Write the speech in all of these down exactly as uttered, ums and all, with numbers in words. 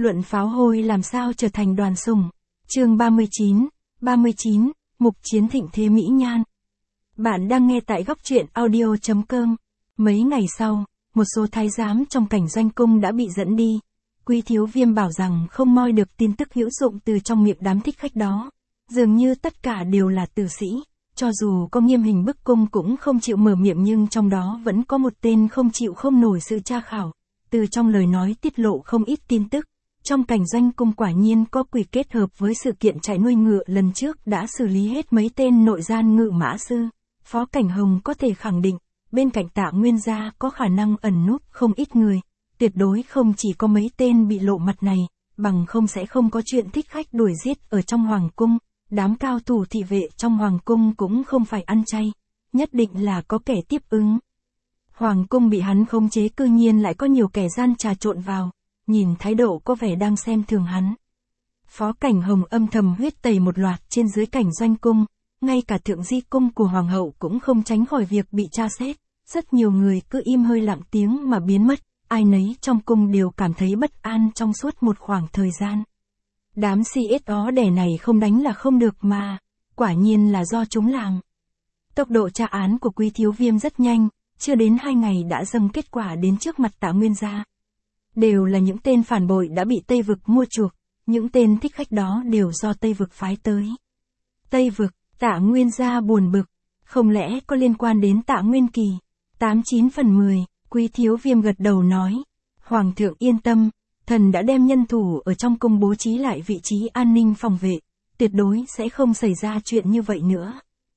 Luận pháo hôi làm sao trở thành đoàn sủng. Chương ba mươi chín, ba mươi chín, mục chiến thịnh thế mỹ nhan. Bạn đang nghe tại góc truyện audio chấm com. Mấy ngày sau, một số thái giám trong cảnh doanh cung đã bị dẫn đi. Quý Thiếu Viêm bảo rằng không moi được tin tức hữu dụng từ trong miệng đám thích khách đó. Dường như tất cả đều là tử sĩ, cho dù có nghiêm hình bức cung cũng không chịu mở miệng, nhưng trong đó vẫn có một tên không chịu không nổi sự tra khảo. Từ trong lời nói tiết lộ không ít tin tức. Trong cảnh doanh cung quả nhiên có quỷ, kết hợp với sự kiện chạy nuôi ngựa lần trước đã xử lý hết mấy tên nội gian ngự mã sư. Phó Cảnh Hồng có thể khẳng định, bên cạnh Tạ Nguyên gia có khả năng ẩn núp không ít người. Tuyệt đối không chỉ có mấy tên bị lộ mặt này, bằng không sẽ không có chuyện thích khách đuổi giết ở trong hoàng cung. Đám cao thủ thị vệ trong hoàng cung cũng không phải ăn chay, nhất định là có kẻ tiếp ứng. Hoàng cung bị hắn khống chế, cư nhiên lại có nhiều kẻ gian trà trộn vào, nhìn thái độ có vẻ đang xem thường hắn. Phó Cảnh Hồng âm thầm huyết tẩy một loạt trên dưới cảnh doanh cung, ngay cả thượng di cung của hoàng hậu cũng không tránh khỏi việc bị tra xét. Rất nhiều người cứ im hơi lặng tiếng mà biến mất, ai nấy trong cung đều cảm thấy bất an trong suốt một khoảng thời gian. Đám xê ét ó đẻ này không đánh là không được mà, quả nhiên là do chúng làm. Tốc độ tra án của Quý Thiếu Viêm rất nhanh, chưa đến hai ngày đã dâng kết quả đến trước mặt Tạ Nguyên gia. Đều là những tên phản bội đã bị Tây Vực mua chuộc, những tên thích khách đó đều do Tây Vực phái tới. Tây Vực, Tạ Nguyên gia buồn bực, không lẽ có liên quan đến Tạ Nguyên Kỳ? Tám chín phần mười, Quý Thiếu Viêm gật đầu nói, Hoàng thượng yên tâm, thần đã đem nhân thủ ở trong cung bố trí lại vị trí an ninh phòng vệ, tuyệt đối sẽ không xảy ra chuyện như vậy nữa.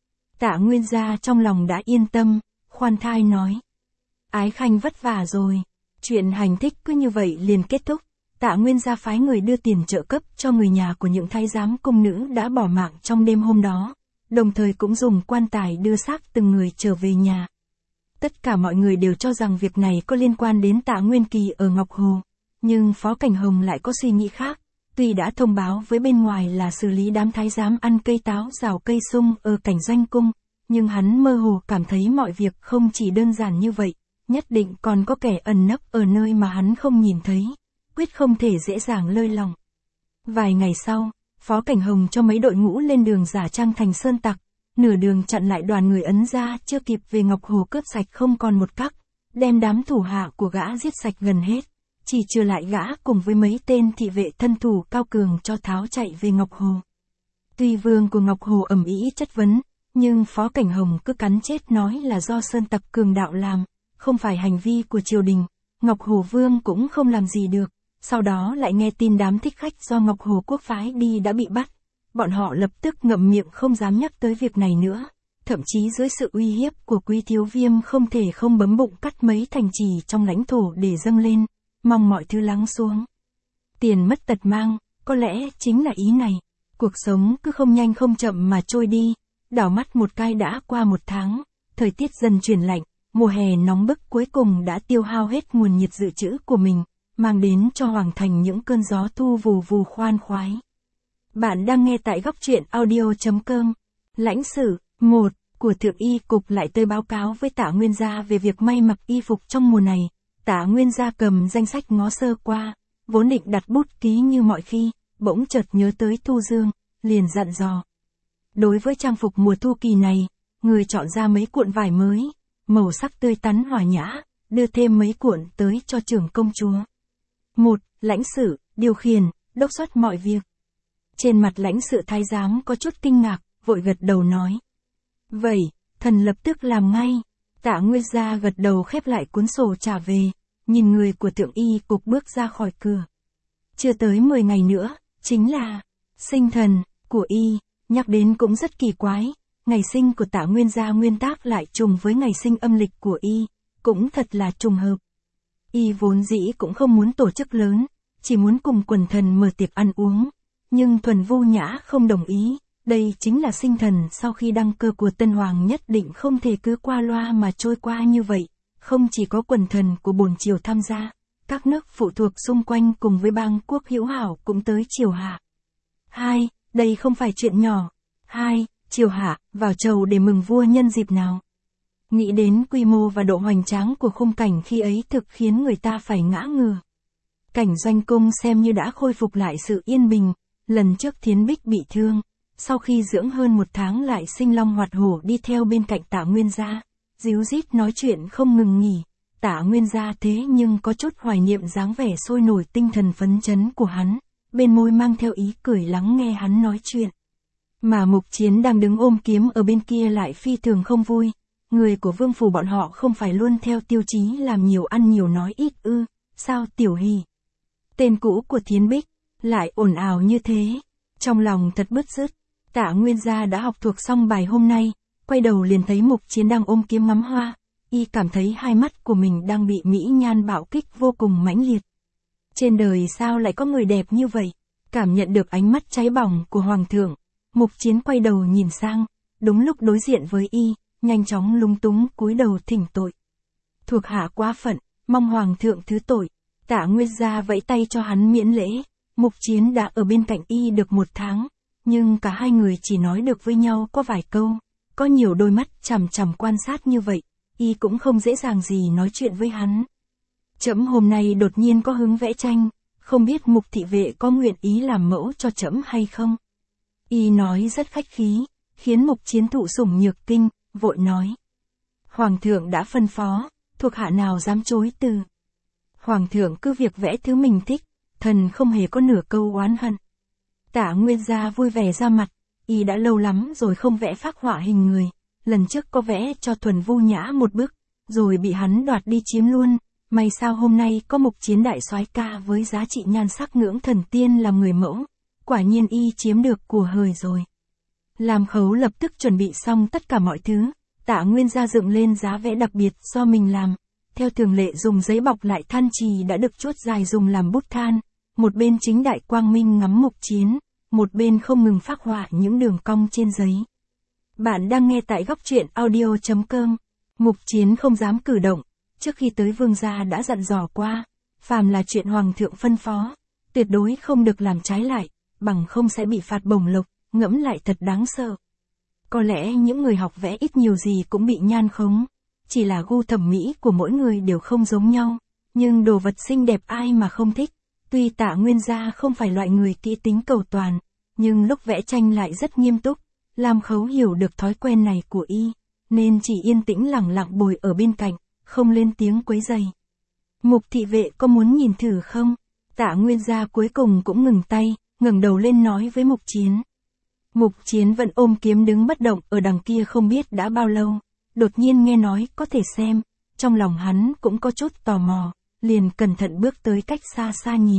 Tạ Nguyên gia trong lòng đã yên tâm, khoan thai nói, Ái Khanh vất vả rồi. Chuyện hành thích cứ như vậy liền kết thúc. Tạ Nguyên gia phái người đưa tiền trợ cấp cho người nhà của những thái giám cung nữ đã bỏ mạng trong đêm hôm đó, đồng thời cũng dùng quan tài đưa xác từng người trở về nhà. Tất cả mọi người đều cho rằng việc này có liên quan đến Tạ Nguyên Kỳ ở Ngọc Hồ, nhưng Phó Cảnh Hồng lại có suy nghĩ khác. Tuy đã thông báo với bên ngoài là xử lý đám thái giám ăn cây táo rào cây sung ở cảnh doanh cung, nhưng hắn mơ hồ cảm thấy mọi việc không chỉ đơn giản như vậy. Nhất định còn có kẻ ẩn nấp ở nơi mà hắn không nhìn thấy, quyết không thể dễ dàng lơi lỏng. Vài ngày sau, Phó Cảnh Hồng cho mấy đội ngũ lên đường giả trang thành sơn tặc, nửa đường chặn lại đoàn người Ấn gia chưa kịp về Ngọc Hồ, cướp sạch không còn một cắc, đem đám thủ hạ của gã giết sạch gần hết, chỉ trừ lại gã cùng với mấy tên thị vệ thân thủ cao cường cho tháo chạy về Ngọc Hồ. Tuy vương của Ngọc Hồ ầm ĩ chất vấn, nhưng Phó Cảnh Hồng cứ cắn chết nói là do sơn tặc cường đạo làm. Không phải hành vi của triều đình, Ngọc Hồ Vương cũng không làm gì được. Sau đó lại nghe tin đám thích khách do Ngọc Hồ Quốc phái đi đã bị bắt. Bọn họ lập tức ngậm miệng không dám nhắc tới việc này nữa. Thậm chí dưới sự uy hiếp của Quý Thiếu Viêm không thể không bấm bụng cắt mấy thành trì trong lãnh thổ để dâng lên, mong mọi thứ lắng xuống. Tiền mất tật mang, có lẽ chính là ý này. Cuộc sống cứ không nhanh không chậm mà trôi đi. Đảo mắt một cái đã qua một tháng, thời tiết dần chuyển lạnh. Mùa hè nóng bức cuối cùng đã tiêu hao hết nguồn nhiệt dự trữ của mình, mang đến cho Hoàng thành những cơn gió thu vù vù khoan khoái. Bạn đang nghe tại góc truyện audio chấm com. Lãnh sử một của Thượng Y Cục lại tới báo cáo với Tạ Nguyên gia về việc may mặc y phục trong mùa này. Tạ Nguyên gia cầm danh sách ngó sơ qua, vốn định đặt bút ký như mọi khi, bỗng chợt nhớ tới Thu Dương, liền dặn dò. Đối với trang phục mùa thu kỳ này, người chọn ra mấy cuộn vải mới, màu sắc tươi tắn hòa nhã, đưa thêm mấy cuộn tới cho trưởng công chúa. Một, lãnh sự, điều khiển, đốc xuất mọi việc. Trên mặt lãnh sự thái giám có chút kinh ngạc, vội gật đầu nói. Vậy, thần lập tức làm ngay. Tạ Nguyên gia gật đầu khép lại cuốn sổ trả về, nhìn người của Thượng Y Cục bước ra khỏi cửa. Chưa tới mười ngày nữa, chính là sinh thần của y, nhắc đến cũng rất kỳ quái. Ngày sinh của Tạ Nguyên gia nguyên tác lại trùng với ngày sinh âm lịch của y, cũng thật là trùng hợp. Y vốn dĩ cũng không muốn tổ chức lớn, chỉ muốn cùng quần thần mở tiệc ăn uống, nhưng Thuần Vu Nhã không đồng ý. Đây chính là sinh thần sau khi đăng cơ của Tân Hoàng, nhất định không thể cứ qua loa mà trôi qua như vậy. Không chỉ có quần thần của bổn triều tham gia, các nước phụ thuộc xung quanh cùng với bang quốc hữu hảo cũng tới triều hạ. Hai, đây không phải chuyện nhỏ. Hai, triều hạ, vào chầu để mừng vua nhân dịp nào. Nghĩ đến quy mô và độ hoành tráng của khung cảnh khi ấy thực khiến người ta phải ngã ngửa. Cảnh doanh cung xem như đã khôi phục lại sự yên bình, lần trước Thiến Bích bị thương, sau khi dưỡng hơn một tháng lại sinh long hoạt hổ đi theo bên cạnh Tạ Nguyên Gia, díu dít nói chuyện không ngừng nghỉ. Tạ Nguyên Gia thế nhưng có chút hoài niệm dáng vẻ sôi nổi tinh thần phấn chấn của hắn, bên môi mang theo ý cười lắng nghe hắn nói chuyện. Mà Mục Chiến đang đứng ôm kiếm ở bên kia lại phi thường không vui, người của vương phủ bọn họ không phải luôn theo tiêu chí làm nhiều ăn nhiều nói ít ư, sao Tiểu Hỷ, tên cũ của Thiến Bích, lại ồn ào như thế, trong lòng thật bứt rứt. Tạ Nguyên Gia đã học thuộc xong bài hôm nay, quay đầu liền thấy Mục Chiến đang ôm kiếm ngắm hoa, y cảm thấy hai mắt của mình đang bị mỹ nhan bạo kích vô cùng mãnh liệt. Trên đời sao lại có người đẹp như vậy? Cảm nhận được ánh mắt cháy bỏng của Hoàng thượng, Mục Chiến quay đầu nhìn sang, đúng lúc đối diện với y, nhanh chóng lúng túng cúi đầu thỉnh tội. Thuộc hạ quá phận, mong Hoàng thượng thứ tội. Tạ Nguyên Gia vẫy tay cho hắn miễn lễ. Mục Chiến đã ở bên cạnh y được một tháng, nhưng cả hai người chỉ nói được với nhau có vài câu, có nhiều đôi mắt chằm chằm quan sát như vậy, y cũng không dễ dàng gì nói chuyện với hắn. Trẫm hôm nay đột nhiên có hứng vẽ tranh, không biết Mục thị vệ có nguyện ý làm mẫu cho trẫm hay không? Y nói rất khách khí, khiến Mục Chiến thụ sủng nhược kinh, vội nói. Hoàng thượng đã phân phó, thuộc hạ nào dám chối từ. Hoàng thượng cứ việc vẽ thứ mình thích, thần không hề có nửa câu oán hận. Tạ Nguyên Gia vui vẻ ra mặt, y đã lâu lắm rồi không vẽ phác họa hình người, lần trước có vẽ cho Thuần Vu Nhã một bức, rồi bị hắn đoạt đi chiếm luôn, may sao hôm nay có Mục Chiến đại soái ca với giá trị nhan sắc ngưỡng thần tiên làm người mẫu, quả nhiên y chiếm được của hời rồi. Làm Khấu lập tức chuẩn bị xong tất cả mọi thứ, Tạ Nguyên Gia dựng lên giá vẽ đặc biệt do mình làm, theo thường lệ dùng giấy bọc lại than chì đã được chuốt dài dùng làm bút than, một bên chính đại quang minh ngắm Mục Chiến, một bên không ngừng phác họa những đường cong trên giấy. Bạn đang nghe tại góc truyện audio chấm com. Mục Chiến không dám cử động, trước khi tới vương gia đã dặn dò qua, phàm là chuyện hoàng thượng phân phó, tuyệt đối không được làm trái lại, bằng không sẽ bị phạt bổng lộc, ngẫm lại thật đáng sợ. Có lẽ những người học vẽ ít nhiều gì cũng bị nhan khống, chỉ là gu thẩm mỹ của mỗi người đều không giống nhau, nhưng đồ vật xinh đẹp ai mà không thích. Tuy Tạ Nguyên Gia không phải loại người kỹ tính cầu toàn, nhưng lúc vẽ tranh lại rất nghiêm túc, làm Khấu hiểu được thói quen này của y, nên chỉ yên tĩnh lặng lặng bồi ở bên cạnh, không lên tiếng quấy rầy. Mục thị vệ có muốn nhìn thử không? Tạ Nguyên Gia cuối cùng cũng ngừng tay, ngẩng đầu lên nói với Mục Chiến. Mục Chiến vẫn ôm kiếm đứng bất động ở đằng kia không biết đã bao lâu, đột nhiên nghe nói có thể xem, trong lòng hắn cũng có chút tò mò, liền cẩn thận bước tới cách xa xa nhìn.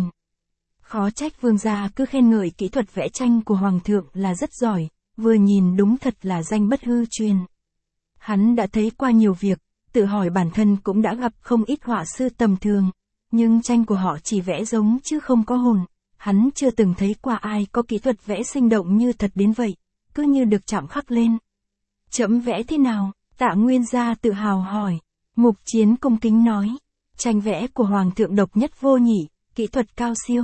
Khó trách vương gia cứ khen ngợi kỹ thuật vẽ tranh của hoàng thượng là rất giỏi, vừa nhìn đúng thật là danh bất hư truyền. Hắn đã thấy qua nhiều việc, tự hỏi bản thân cũng đã gặp không ít họa sư tầm thường, nhưng tranh của họ chỉ vẽ giống chứ không có hồn. Hắn chưa từng thấy qua ai có kỹ thuật vẽ sinh động như thật đến vậy, cứ như được chạm khắc lên. Chấm vẽ thế nào? Tạ Nguyên Gia tự hào hỏi. Mục Chiến cung kính nói. Tranh vẽ của hoàng thượng độc nhất vô nhị, kỹ thuật cao siêu.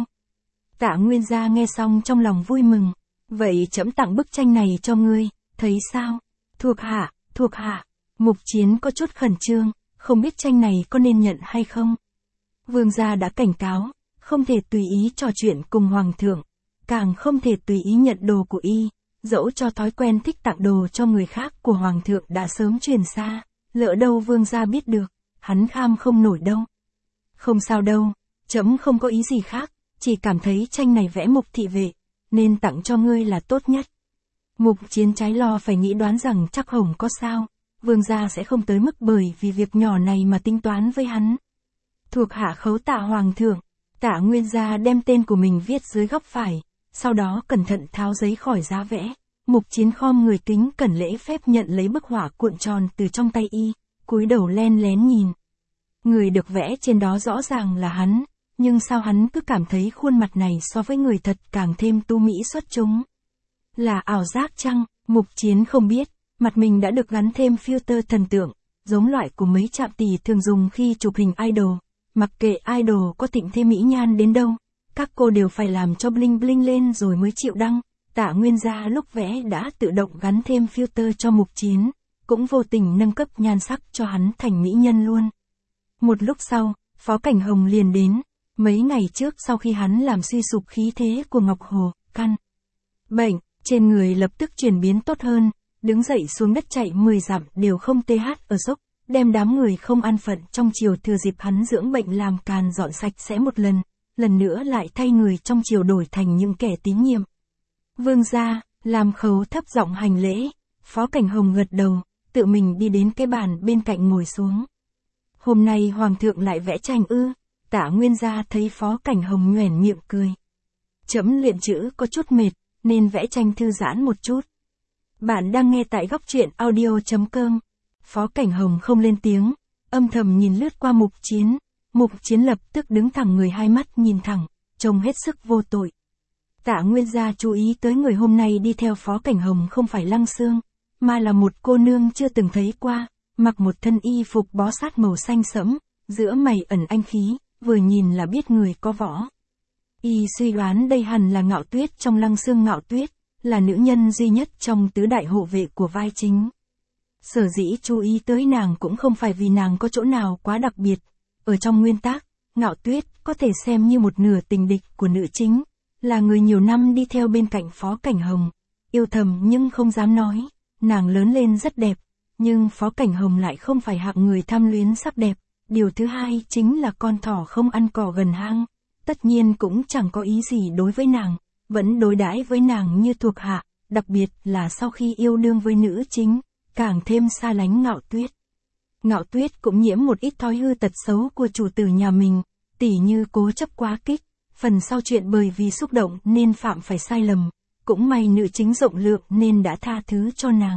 Tạ Nguyên Gia nghe xong trong lòng vui mừng. Vậy chấm tặng bức tranh này cho ngươi, thấy sao? Thuộc hạ, thuộc hạ. Mục Chiến có chút khẩn trương, không biết tranh này có nên nhận hay không. Vương gia đã cảnh cáo, không thể tùy ý trò chuyện cùng hoàng thượng, càng không thể tùy ý nhận đồ của y, dẫu cho thói quen thích tặng đồ cho người khác của hoàng thượng đã sớm truyền xa, lỡ đâu vương gia biết được, hắn kham không nổi đâu. Không sao đâu, chấm không có ý gì khác, chỉ cảm thấy tranh này vẽ Mục thị vệ, nên tặng cho ngươi là tốt nhất. Mục Chiến trái lo phải nghĩ đoán rằng chắc hổng có sao, vương gia sẽ không tới mức bởi vì việc nhỏ này mà tính toán với hắn. Thuộc hạ khấu tạ hoàng thượng. Tạ Nguyên Gia đem tên của mình viết dưới góc phải, sau đó cẩn thận tháo giấy khỏi giá vẽ. Mục Chiến khom người kính cẩn lễ phép nhận lấy bức họa cuộn tròn từ trong tay y, cúi đầu len lén nhìn. Người được vẽ trên đó rõ ràng là hắn, nhưng sao hắn cứ cảm thấy khuôn mặt này so với người thật càng thêm tu mỹ xuất chúng. Là ảo giác chăng? Mục Chiến không biết, mặt mình đã được gắn thêm filter thần tượng, giống loại của mấy trạm tỷ thường dùng khi chụp hình idol. Mặc kệ idol có thịnh thế mỹ nhan đến đâu, các cô đều phải làm cho bling bling lên rồi mới chịu đăng. Tạ Nguyên Gia lúc vẽ đã tự động gắn thêm filter cho Mục Chiến, cũng vô tình nâng cấp nhan sắc cho hắn thành mỹ nhân luôn. Một lúc sau, Phó Cảnh Hồng liền đến, Mấy ngày trước sau khi hắn làm suy sụp khí thế của Ngọc Hồ, căn bệnh trên người lập tức chuyển biến tốt hơn, đứng dậy xuống đất chạy mười dặm đều không tê hát ở dốc, đem đám người không an phận trong triều thừa dịp hắn dưỡng bệnh làm càn dọn sạch sẽ một lần, lần nữa lại thay người trong triều đổi thành những kẻ tín nhiệm. Vương gia, làm Khấu thấp giọng hành lễ, Phó Cảnh Hồng gật đầu, tự mình đi đến cái bàn bên cạnh ngồi xuống. Hôm nay Hoàng thượng lại vẽ tranh ư? Tả Nguyên gia thấy Phó Cảnh Hồng nhoẻn miệng cười. Trẫm luyện chữ có chút mệt, nên vẽ tranh thư giãn một chút. Bạn đang nghe tại góc truyện audio.com. Phó Cảnh Hồng không lên tiếng, âm thầm nhìn lướt qua Mục Chiến. Mục Chiến lập tức đứng thẳng người, hai mắt nhìn thẳng, trông hết sức vô tội. Tạ Nguyên gia chú ý tới người hôm nay đi theo Phó Cảnh Hồng không phải Lăng Xương, mà là một cô nương chưa từng thấy qua, mặc một thân y phục bó sát màu xanh sẫm, giữa mày ẩn anh khí, vừa nhìn là biết người có võ. Y suy đoán đây hẳn là Ngạo Tuyết trong Lăng Xương. Ngạo Tuyết là nữ nhân duy nhất trong tứ đại hộ vệ của vai chính. Sở dĩ chú ý tới nàng cũng không phải vì nàng có chỗ nào quá đặc biệt. Ở trong nguyên tắc, Ngạo Tuyết có thể xem như một nửa tình địch của nữ chính, là người nhiều năm đi theo bên cạnh Phó Cảnh Hồng, yêu thầm nhưng không dám nói. Nàng lớn lên rất đẹp, nhưng Phó Cảnh Hồng lại không phải hạng người tham luyến sắc đẹp. Điều thứ hai chính là con thỏ không ăn cỏ gần hang, tất nhiên cũng chẳng có ý gì đối với nàng, vẫn đối đãi với nàng như thuộc hạ, đặc biệt là sau khi yêu đương với nữ chính, càng thêm xa lánh Ngạo Tuyết. Ngạo Tuyết cũng nhiễm một ít thói hư tật xấu của chủ tử nhà mình, tỉ như cố chấp quá kích, phần sau chuyện bởi vì xúc động nên phạm phải sai lầm, cũng may nữ chính rộng lượng nên đã tha thứ cho nàng.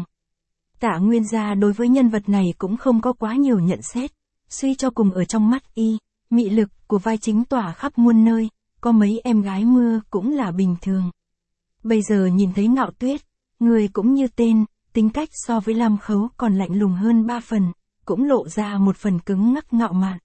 Tạ Nguyên gia đối với nhân vật này cũng không có quá nhiều nhận xét, suy cho cùng ở trong mắt y, mị lực của vai chính tỏa khắp muôn nơi, có mấy em gái mưa cũng là bình thường. Bây giờ nhìn thấy Ngạo Tuyết, người cũng như tên, tính cách so với Lam Khấu còn lạnh lùng hơn ba phần, cũng lộ ra một phần cứng ngắc ngạo mạn.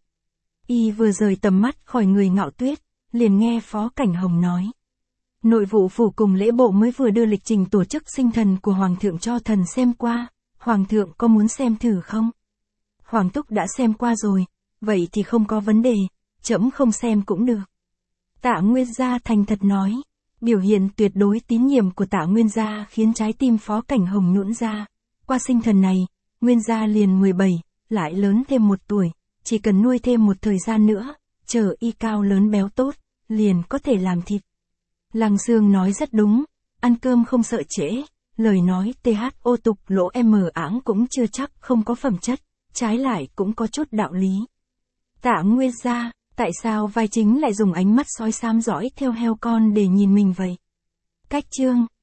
Y vừa rời tầm mắt khỏi người Ngạo Tuyết, liền nghe Phó Cảnh Hồng nói. Nội vụ phủ cùng lễ bộ mới vừa đưa lịch trình tổ chức sinh thần của Hoàng thượng cho thần xem qua, Hoàng thượng có muốn xem thử không? Hoàng thúc đã xem qua rồi, vậy thì không có vấn đề, trẫm không xem cũng được. Tạ Nguyên gia thành thật nói, biểu hiện tuyệt đối tín nhiệm của Tạ Nguyên gia khiến trái tim Phó Cảnh Hồng nhũn ra. Qua sinh thần này, Nguyên gia liền mười bảy, lại lớn thêm một tuổi, chỉ cần nuôi thêm một thời gian nữa, chờ y cao lớn béo tốt, liền có thể làm thịt. Lăng Xương nói rất đúng, ăn cơm không sợ trễ, lời nói th ô tục lỗ m áng cũng chưa chắc không có phẩm chất, trái lại cũng có chút đạo lý. Tạ Nguyên gia, tại sao vai chính lại dùng ánh mắt sói xám dõi theo heo con để nhìn mình vậy? Cách chương